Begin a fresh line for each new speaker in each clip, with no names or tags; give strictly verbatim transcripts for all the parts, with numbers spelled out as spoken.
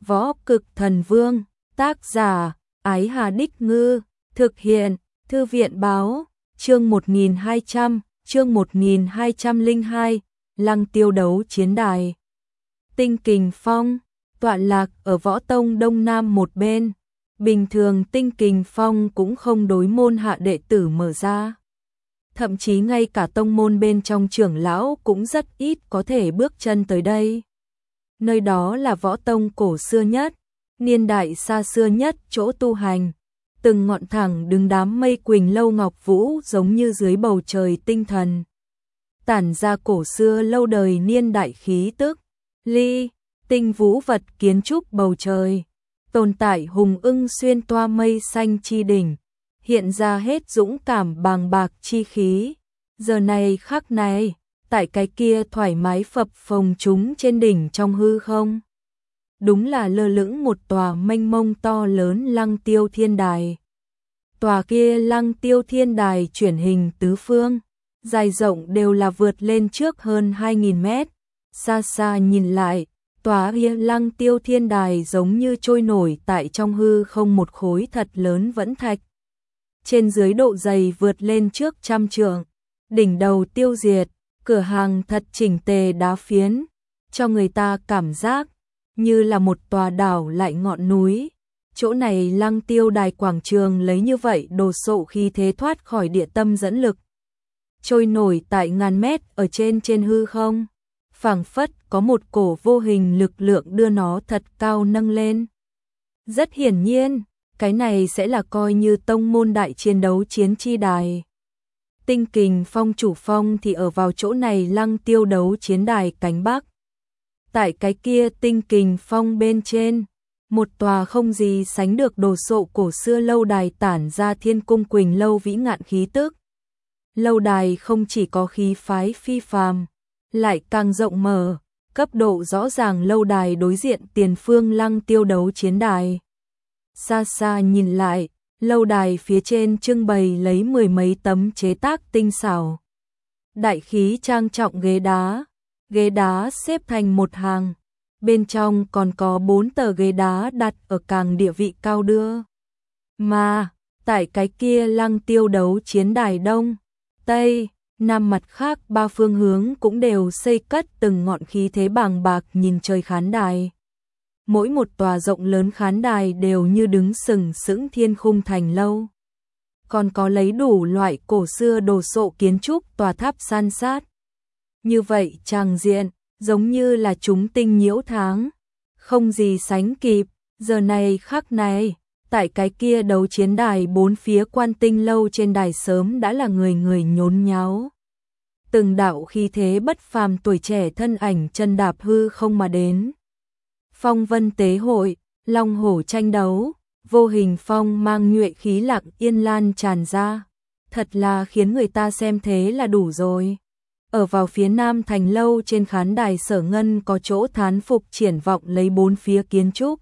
Võ Cực Thần Vương, tác giả, Ái Hà Đích Ngư, thực hiện, Thư viện Báo, chương một nghìn hai trăm, chương một nghìn hai trăm lẻ hai, Lăng Tiêu đấu chiến đài. Tinh Kình Phong, tọa lạc ở Võ Tông Đông Nam một bên, bình thường Tinh Kình Phong cũng không đối môn hạ đệ tử mở ra. Thậm chí ngay cả tông môn bên trong trưởng lão cũng rất ít có thể bước chân tới đây. Nơi đó là võ tông cổ xưa nhất, niên đại xa xưa nhất chỗ tu hành. Từng ngọn thẳng đứng đám mây quỳnh lâu ngọc vũ giống như dưới bầu trời tinh thần. Tản ra cổ xưa lâu đời niên đại khí tức, ly, tinh vũ vật kiến trúc bầu trời. Tồn tại hùng ưng xuyên toa mây xanh chi đỉnh, hiện ra hết dũng cảm bàng bạc chi khí. Giờ này khắc này, tại cái kia thoải mái phập phồng chúng trên đỉnh trong hư không. Đúng là lơ lửng một tòa mênh mông to lớn Lăng Tiêu Thiên Đài. Tòa kia Lăng Tiêu Thiên Đài chuyển hình tứ phương, dài rộng đều là vượt lên trước hơn hai nghìn mét. Xa xa nhìn lại, tòa kia Lăng Tiêu Thiên Đài giống như trôi nổi tại trong hư không một khối thật lớn vẫn thạch. Trên dưới độ dày vượt lên trước trăm trượng, đỉnh đầu tiêu diệt, cửa hàng thật chỉnh tề đá phiến, cho người ta cảm giác như là một tòa đảo lại ngọn núi. Chỗ này Lăng Tiêu Đài quảng trường lấy như vậy đồ sộ khi thế thoát khỏi địa tâm dẫn lực. Trôi nổi tại ngàn mét ở trên trên hư không, phảng phất có một cổ vô hình lực lượng đưa nó thật cao nâng lên. Rất hiển nhiên, cái này sẽ là coi như tông môn đại chiến đấu chiến chi đài. Tinh Kình Phong chủ phong thì ở vào chỗ này Lăng Tiêu đấu chiến đài cánh bắc. Tại cái kia Tinh Kình Phong bên trên, một tòa không gì sánh được đồ sộ cổ xưa lâu đài tản ra thiên cung quỳnh lâu vĩ ngạn khí tức. Lâu đài không chỉ có khí phái phi phàm, lại càng rộng mở, cấp độ rõ ràng. Lâu đài đối diện tiền phương Lăng Tiêu đấu chiến đài. Xa xa nhìn lại, lâu đài phía trên trưng bày lấy mười mấy tấm chế tác tinh xảo, đại khí trang trọng ghế đá. Ghế đá xếp thành một hàng, bên trong còn có bốn tờ ghế đá đặt ở càng địa vị cao đưa. Mà, tại cái kia Lăng Tiêu đấu chiến đài đông, tây, nam mặt khác ba phương hướng cũng đều xây cất từng ngọn khí thế bàng bạc nhìn trời khán đài. Mỗi một tòa rộng lớn khán đài đều như đứng sừng sững thiên khung thành lâu. Còn có lấy đủ loại cổ xưa đồ sộ kiến trúc tòa tháp san sát. Như vậy tràng diện, giống như là chúng tinh nhiễu tháng, không gì sánh kịp. Giờ này khắc này, tại cái kia đấu chiến đài bốn phía quan tinh lâu trên đài sớm đã là người người nhốn nháo. Từng đạo khí thế bất phàm tuổi trẻ thân ảnh chân đạp hư không mà đến. Phong vân tế hội, long hổ tranh đấu, vô hình phong mang nhuệ khí lặng yên lan tràn ra. Thật là khiến người ta xem thế là đủ rồi. Ở vào phía nam thành lâu trên khán đài Sở Ngân có chỗ thán phục triển vọng lấy bốn phía kiến trúc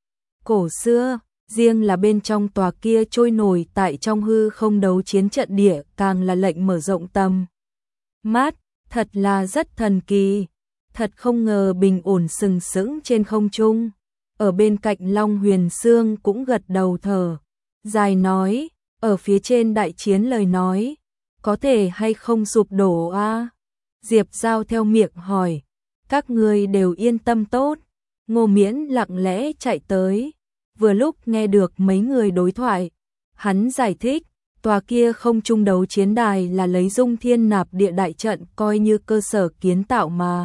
cổ xưa, riêng là bên trong tòa kia trôi nổi tại trong hư không đấu chiến trận địa càng là lệnh mở rộng tầm mắt, thật là rất thần kỳ. Thật không ngờ bình ổn sừng sững trên không trung. Ở bên cạnh Long Huyền Sương cũng gật đầu thở dài nói, ở phía trên đại chiến lời nói, có thể hay không sụp đổ a? À? Diệp Giao theo miệng hỏi, các ngươi đều yên tâm tốt. Ngô Miễn lặng lẽ chạy tới, vừa lúc nghe được mấy người đối thoại. Hắn giải thích, tòa kia không trung đấu chiến đài là lấy Dung Thiên Nạp Địa đại trận coi như cơ sở kiến tạo mà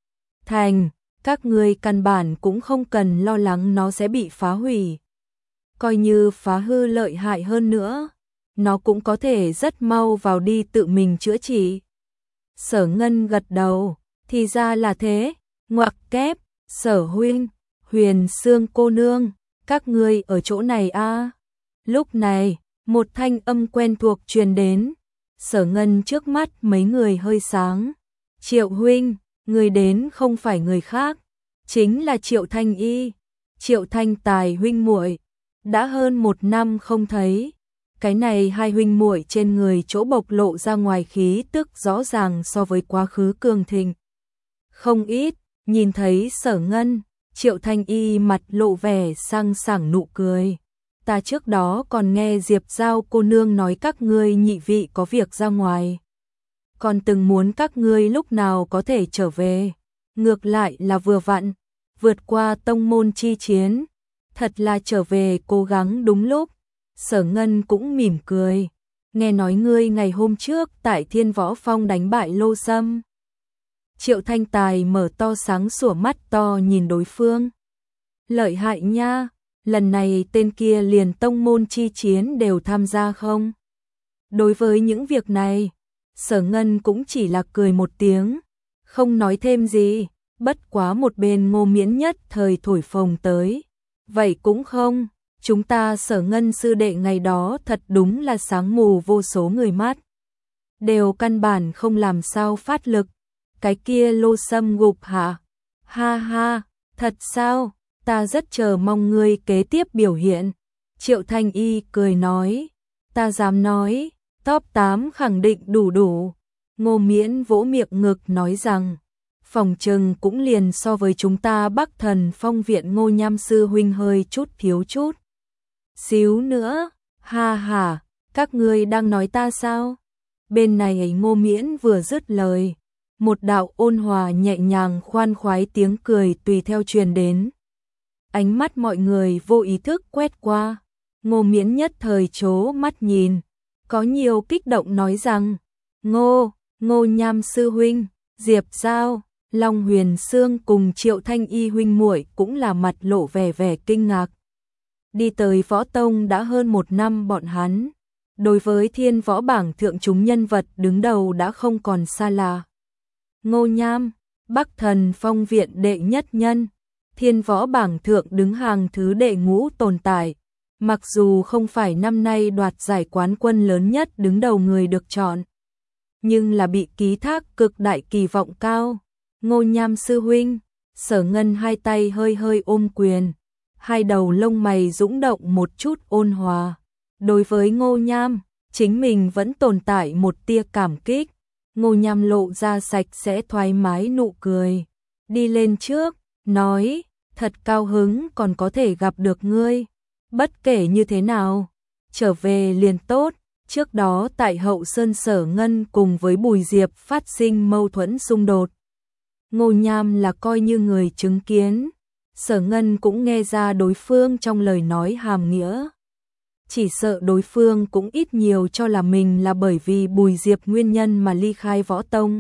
thành, các ngươi căn bản cũng không cần lo lắng nó sẽ bị phá hủy. Coi như phá hư lợi hại hơn nữa, nó cũng có thể rất mau vào đi tự mình chữa trị. Sở Ngân gật đầu, thì ra là thế, ngoặc kép, Sở huynh, Huyền Sương cô nương, các ngươi ở chỗ này a? À? Lúc này, một thanh âm quen thuộc truyền đến. Sở Ngân trước mắt mấy người hơi sáng. Triệu huynh, người đến không phải người khác, chính là Triệu Thanh Y, Triệu Thanh Tài huynh muội. Đã hơn một năm không thấy, cái này hai huynh muội trên người chỗ bộc lộ ra ngoài khí tức rõ ràng so với quá khứ cường thịnh không ít. Nhìn thấy Sở Ngân, Triệu Thanh Y mặt lộ vẻ sang sảng nụ cười. Ta trước đó còn nghe Diệp Giao cô nương nói các ngươi nhị vị có việc ra ngoài. Còn từng muốn các ngươi lúc nào có thể trở về. Ngược lại là vừa vặn, vượt qua tông môn chi chiến. Thật là trở về cố gắng đúng lúc. Sở Ngân cũng mỉm cười. Nghe nói ngươi ngày hôm trước tại Thiên Võ Phong đánh bại Lô Sâm. Triệu Thanh Tài mở to sáng sủa mắt to nhìn đối phương. Lợi hại nha, lần này tên kia liền tông môn chi chiến đều tham gia không? Đối với những việc này, Sở Ngân cũng chỉ là cười một tiếng, không nói thêm gì, bất quá một bên Ngô Miễn nhất thời thổi phồng tới. Vậy cũng không, chúng ta Sở Ngân sư đệ ngày đó thật đúng là sáng mù vô số người mắt. Đều căn bản không làm sao phát lực. Cái kia Lô Sâm gục hả? Ha ha, thật sao? Ta rất chờ mong ngươi kế tiếp biểu hiện. Triệu Thanh Y cười nói. Ta dám nói, top tám khẳng định đủ đủ. Ngô Miễn vỗ miệng ngực nói rằng, phòng trừng cũng liền so với chúng ta Bắc Thần Phong viện Ngô Nham sư huynh hơi chút thiếu chút. Xíu nữa, ha ha, các ngươi đang nói ta sao? Bên này ấy Ngô Miễn vừa dứt lời. Một đạo ôn hòa nhẹ nhàng khoan khoái tiếng cười tùy theo truyền đến. Ánh mắt mọi người vô ý thức quét qua. Ngô Miễn nhất thời chố mắt nhìn. Có nhiều kích động nói rằng, Ngô, Ngô Nham sư huynh, Diệp Giao, Long Huyền Sương cùng Triệu Thanh Y huynh muội cũng là mặt lộ vẻ vẻ kinh ngạc. Đi tới võ tông đã hơn một năm bọn hắn. Đối với thiên võ bảng thượng chúng nhân vật đứng đầu đã không còn xa lạ. Ngô Nham, Bắc Thần Phong viện đệ nhất nhân, thiên võ bảng thượng đứng hàng thứ đệ ngũ tồn tại. Mặc dù không phải năm nay đoạt giải quán quân lớn nhất đứng đầu người được chọn, nhưng là bị ký thác cực đại kỳ vọng cao. Ngô Nham sư huynh, Sở Ngân hai tay hơi hơi ôm quyền, hai đầu lông mày dũng động một chút ôn hòa. Đối với Ngô Nham, chính mình vẫn tồn tại một tia cảm kích. Ngô Nham lộ ra sạch sẽ thoải mái nụ cười, đi lên trước, nói, thật cao hứng còn có thể gặp được ngươi. Bất kể như thế nào, trở về liền tốt. Trước đó tại Hậu Sơn Sở Ngân cùng với Bùi Diệp phát sinh mâu thuẫn xung đột. Ngô Nham là coi như người chứng kiến, Sở Ngân cũng nghe ra đối phương trong lời nói hàm nghĩa. Chỉ sợ đối phương cũng ít nhiều cho là mình là bởi vì Bùi Diệp nguyên nhân mà ly khai võ tông.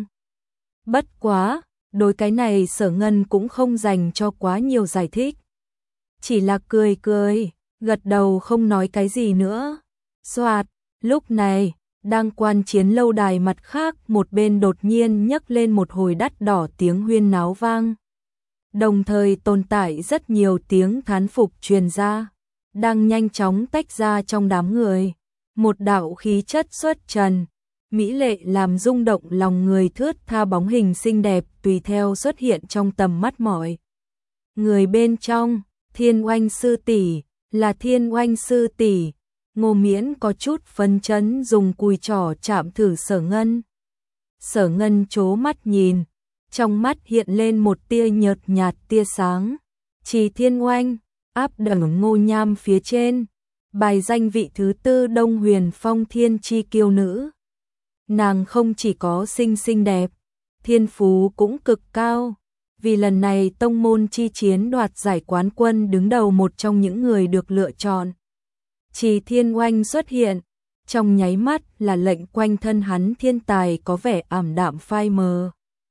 Bất quá, đối cái này Sở Ngân cũng không dành cho quá nhiều giải thích. Chỉ là cười cười, gật đầu không nói cái gì nữa. Soạt, lúc này, đang quan chiến lâu đài mặt khác một bên đột nhiên nhấc lên một hồi đắt đỏ tiếng huyên náo vang. Đồng thời tồn tại rất nhiều tiếng thán phục truyền ra. Đang nhanh chóng tách ra trong đám người. Một đạo khí chất xuất trần, mỹ lệ làm rung động lòng người thướt tha bóng hình xinh đẹp tùy theo xuất hiện trong tầm mắt mọi người bên trong. Thiên Oanh sư tỷ, là Thiên Oanh sư tỷ. Ngô Miễn có chút phấn chấn dùng cùi trỏ chạm thử Sở Ngân. Sở Ngân chố mắt nhìn, trong mắt hiện lên một tia nhợt nhạt tia sáng. Chỉ Thiên Oanh áp đẳng Ngô Nham phía trên, bài danh vị thứ tư Đông Huyền Phong thiên chi kiêu nữ. Nàng không chỉ có xinh xinh đẹp, thiên phú cũng cực cao, vì lần này tông môn chi chiến đoạt giải quán quân đứng đầu một trong những người được lựa chọn. Chỉ Thiên Oanh xuất hiện, trong nháy mắt là lệnh quanh thân hắn thiên tài có vẻ ảm đạm phai mờ.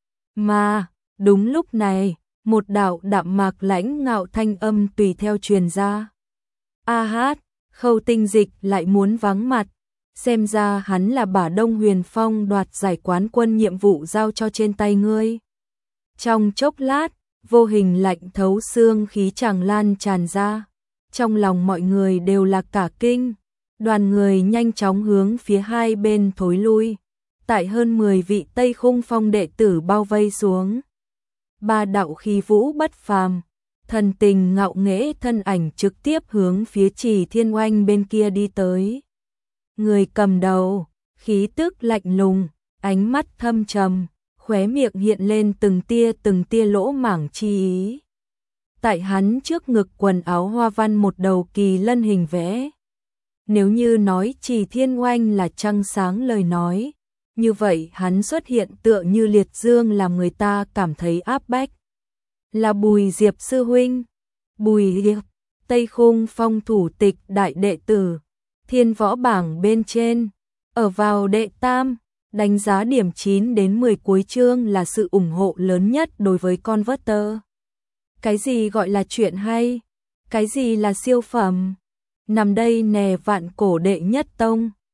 Mà, đúng lúc này, một đạo đạm mạc lãnh ngạo thanh âm tùy theo truyền ra. A hát, Khâu Tinh Dịch lại muốn vắng mặt, xem ra hắn là bả Đông Huyền Phong đoạt giải quán quân nhiệm vụ giao cho trên tay ngươi. Trong chốc lát, vô hình lạnh thấu xương khí tràn lan tràn ra, trong lòng mọi người đều là cả kinh. Đoàn người nhanh chóng hướng phía hai bên thối lui, tại hơn mười vị Tây Khung Phong đệ tử bao vây xuống. Ba đạo khí vũ bất phàm, thần tình ngạo nghễ thân ảnh trực tiếp hướng phía Chỉ Thiên Oanh bên kia đi tới. Người cầm đầu, khí tức lạnh lùng, ánh mắt thâm trầm, khóe miệng hiện lên từng tia từng tia lỗ mảng chi ý. tại hắn trước ngực quần áo hoa văn một đầu kỳ lân hình vẽ. Nếu như nói Trì Thiên Oanh là trăng sáng lời nói, như vậy hắn xuất hiện tựa như liệt dương làm người ta cảm thấy áp bách. Là Bùi Diệp sư huynh. Bùi Diệp, Tây Khung Phong thủ tịch đại đệ tử, Thiên Võ bảng bên trên, ở vào đệ tam, đánh giá điểm chín đến mười cuối chương là sự ủng hộ lớn nhất đối với Converter. Cái gì gọi là chuyện hay? Cái gì là siêu phẩm? Nằm đây nè vạn cổ đệ nhất tông.